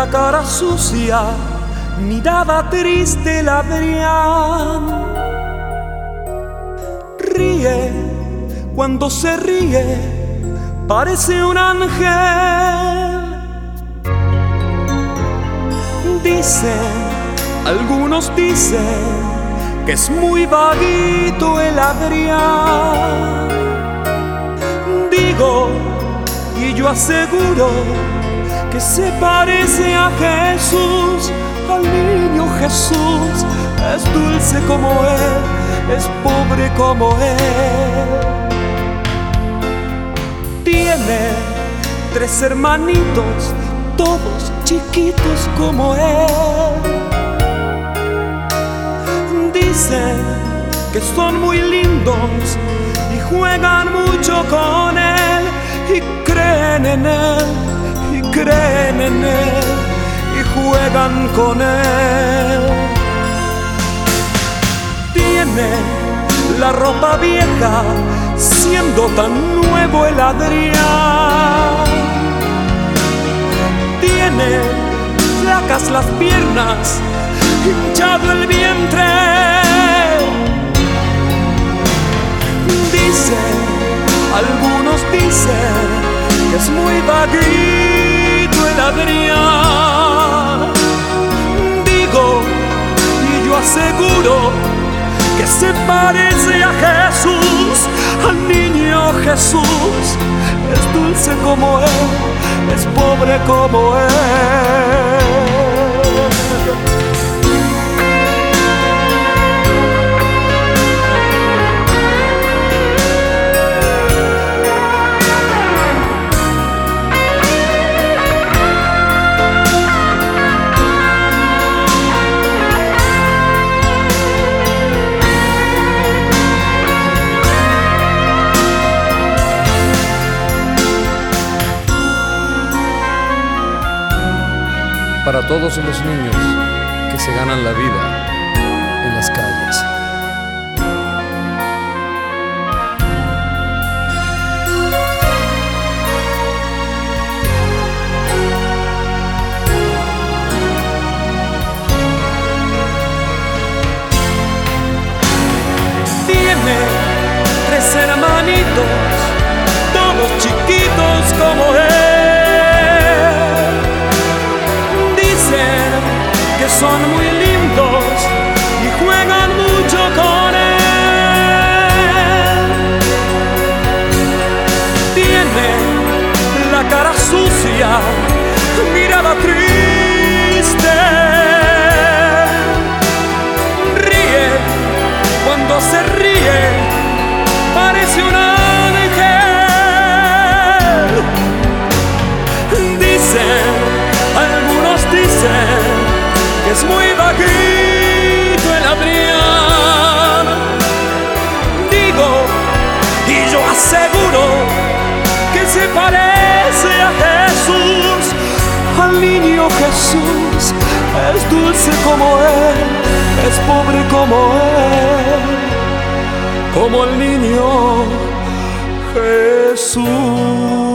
la cara sucia, mirada triste el Adrián. Ríe, cuando se ríe, parece un ángel. Dicen, algunos dicen, que es muy vaguito el Adrián. Digo, y yo aseguro, que se parece a Jesús, al niño Jesús. Es dulce como Él, es pobre como Él. Tiene 3 hermanitos, todos chiquitos como Él. Dicen que son muy lindos y juegan mucho con Él, y creen en Él, y creen en Él, y juegan con Él. Tiene la ropa vieja, siendo tan nuevo el Adrián. Tiene flacas las piernas, hinchado el vientre. Dicen, algunos dicen, que es muy vaguito el Adrián. Digo, y yo aseguro, que se parece a Jesús, al niño Jesús. Es dulce como Él, es pobre como Él. Para todos los niños que se ganan la vida en las calles. Tiene 3 hermanitos, todos chiquitos como Él. Que son muy lindos y juegan mucho con Él. Tiene la cara sucia, mirada triste. Ríe, cuando se ríe, parece un ángel. Dicen, algunos dicen, que es muy bajito el Adrián. Digo, y yo aseguro, que se parece a Jesús, al niño Jesús. Es dulce como Él, es pobre como Él, como el niño Jesús.